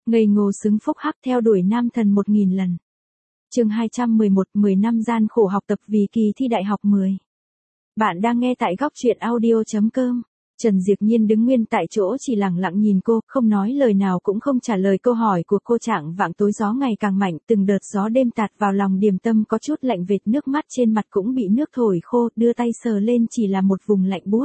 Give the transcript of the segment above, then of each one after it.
Ngây ngô xứng phúc hắc theo đuổi nam thần 1000 lần. Chương 211, 10 năm gian khổ học tập vì kỳ thi đại học 10. Bạn đang nghe tại góc truyện audio.com. Trần Diệp Nhiên đứng nguyên tại chỗ chỉ lặng lặng nhìn cô, không nói lời nào cũng không trả lời câu hỏi của cô. Trạng vạng tối gió ngày càng mạnh, từng đợt gió đêm tạt vào lòng Điềm Tâm có chút lạnh, vệt nước mắt trên mặt cũng bị nước thổi khô, đưa tay sờ lên chỉ là một vùng lạnh buốt.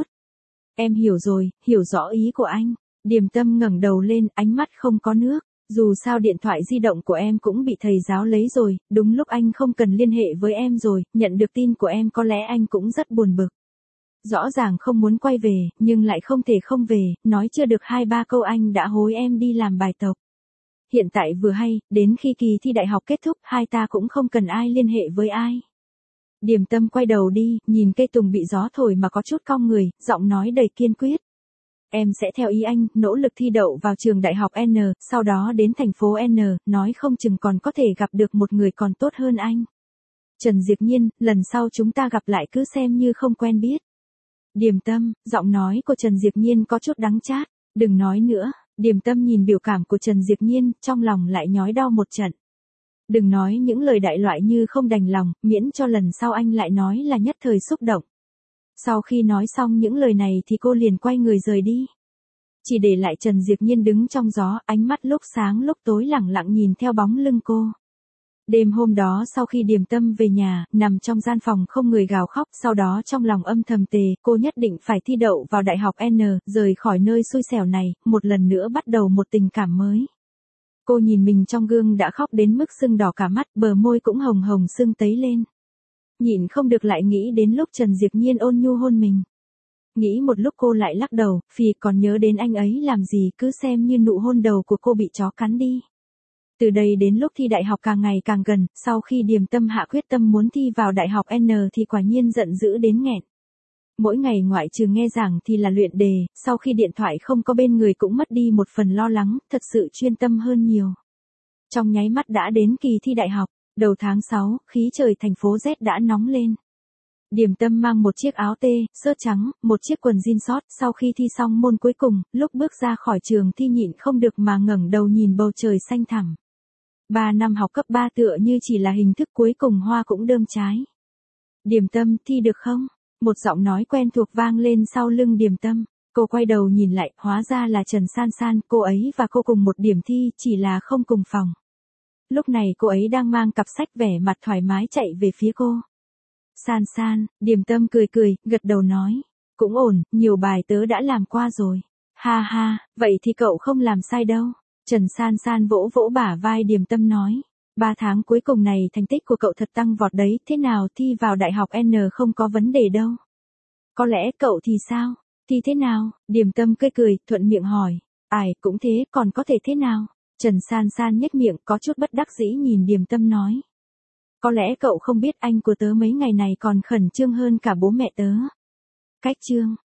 Em hiểu rồi, hiểu rõ ý của anh. Điềm Tâm ngẩng đầu lên, ánh mắt không có nước. Dù sao điện thoại di động của em cũng bị thầy giáo lấy rồi, đúng lúc anh không cần liên hệ với em rồi, nhận được tin của em có lẽ anh cũng rất buồn bực. Rõ ràng không muốn quay về, nhưng lại không thể không về, nói chưa được 2-3 câu anh đã hối em đi làm bài tập. Hiện tại vừa hay, đến khi kỳ thi đại học kết thúc, hai ta cũng không cần ai liên hệ với ai. Điềm Tâm quay đầu đi, nhìn cây tùng bị gió thổi mà có chút cong người, giọng nói đầy kiên quyết. Em sẽ theo ý anh, nỗ lực thi đậu vào trường đại học N, sau đó đến thành phố N, nói không chừng còn có thể gặp được một người còn tốt hơn anh. Trần Diệp Nhiên, lần sau chúng ta gặp lại cứ xem như không quen biết. Điềm Tâm, giọng nói của Trần Diệp Nhiên có chút đắng chát, đừng nói nữa. Điềm Tâm nhìn biểu cảm của Trần Diệp Nhiên, trong lòng lại nhói đau một trận. Đừng nói những lời đại loại như không đành lòng, miễn cho lần sau anh lại nói là nhất thời xúc động. Sau khi nói xong những lời này thì cô liền quay người rời đi. Chỉ để lại Trần Diệp Nhiên đứng trong gió, ánh mắt lúc sáng lúc tối lẳng lặng nhìn theo bóng lưng cô. Đêm hôm đó sau khi Điềm Tâm về nhà, nằm trong gian phòng không người gào khóc, sau đó trong lòng âm thầm tề, cô nhất định phải thi đậu vào đại học N, rời khỏi nơi xui xẻo này, một lần nữa bắt đầu một tình cảm mới. Cô nhìn mình trong gương đã khóc đến mức sưng đỏ cả mắt, bờ môi cũng hồng hồng sưng tấy lên. Nhịn không được lại nghĩ đến lúc Trần Diệp Nhiên ôn nhu hôn mình. Nghĩ một lúc cô lại lắc đầu, phì còn nhớ đến anh ấy làm gì, cứ xem như nụ hôn đầu của cô bị chó cắn đi. Từ đây đến lúc thi đại học càng ngày càng gần, sau khi Điềm Tâm hạ quyết tâm muốn thi vào đại học N thì quả nhiên giận dữ đến nghẹn. Mỗi ngày ngoại trừ nghe giảng thì là luyện đề, sau khi điện thoại không có bên người cũng mất đi một phần lo lắng, thật sự chuyên tâm hơn nhiều. Trong nháy mắt đã đến kỳ thi đại học, đầu tháng 6, khí trời thành phố Z đã nóng lên. Điềm Tâm mang một chiếc áo tê, sơ trắng, một chiếc quần jean short, sau khi thi xong môn cuối cùng, lúc bước ra khỏi trường thi nhịn không được mà ngẩng đầu nhìn bầu trời xanh thẳm. 3 năm học cấp 3 tựa như chỉ là hình thức cuối cùng, hoa cũng đơm trái. Điềm Tâm, thi được không? Một giọng nói quen thuộc vang lên sau lưng Điềm Tâm. Cô quay đầu nhìn lại, hóa ra là Trần San San, cô ấy và cô cùng một điểm thi, chỉ là không cùng phòng. Lúc này cô ấy đang mang cặp sách, vẻ mặt thoải mái chạy về phía cô. San San, Điềm Tâm cười cười, gật đầu nói. Cũng ổn, nhiều bài tớ đã làm qua rồi. Ha ha, vậy thì cậu không làm sai đâu. Trần San San vỗ vỗ bả vai Điềm Tâm nói. 3 tháng cuối cùng này thành tích của cậu thật tăng vọt đấy, thế nào thi vào đại học N không có vấn đề đâu. Có lẽ cậu thì sao? Thi thế nào? Điềm Tâm cười, thuận miệng hỏi. Ai, cũng thế, còn có thể thế nào? Trần San San nhếch miệng, có chút bất đắc dĩ nhìn Điềm Tâm nói. Có lẽ cậu không biết anh của tớ mấy ngày này còn khẩn trương hơn cả bố mẹ tớ. Cách trương,